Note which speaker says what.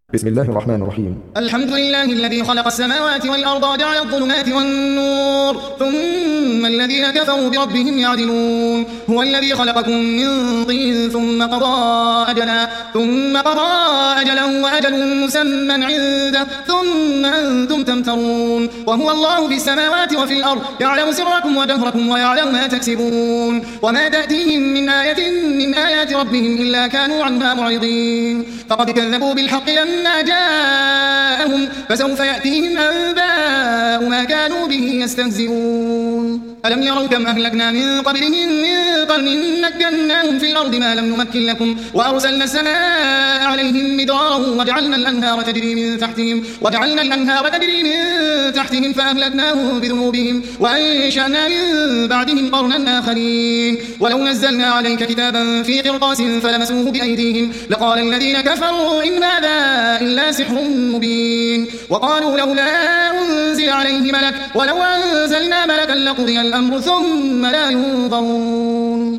Speaker 1: بسم الله الرحمن الرحيم.
Speaker 2: الحمد لله الذي خلق السماوات والأرض وجعل الظلمات والنور ثم الذين كفروا بربهم يعدلون. هو الذي خلقكم من طين ثم قضى أجلا وأجل مسمى عنده ثم أنتم تمترون. وهو الله في السماوات وفي الأرض يعلم سركم وجهركم ويعلم ما تكسبون. وما تأتيهم من آية من آيات ربهم إلا كانوا عنها معرضين. فقد كذبوا بالحق لما جاءهم فسوف يأتيهم أنباء ما كانوا به يستهزئون. ألم يروا كم أهلكنا من قبلهم من قرن مكناهم في الأرض ما لم نمكن لكم وأرسلنا السماء عليهم مدرارا وجعلنا الأنهار تجري من تحتهم فأهلكناهم بذنوبهم وأنشأنا من بعدهم قرنا آخرين. ولو نزلنا عليك كتابا في قرطاس فلمسوه بأيديهم لقال الذين كفروا إن هذا إلا سحر مبين. وقالوا لولا أنزل عليه ملك ولو أنزلنا ملكا لقضي الأمر ثم لا ينظرون.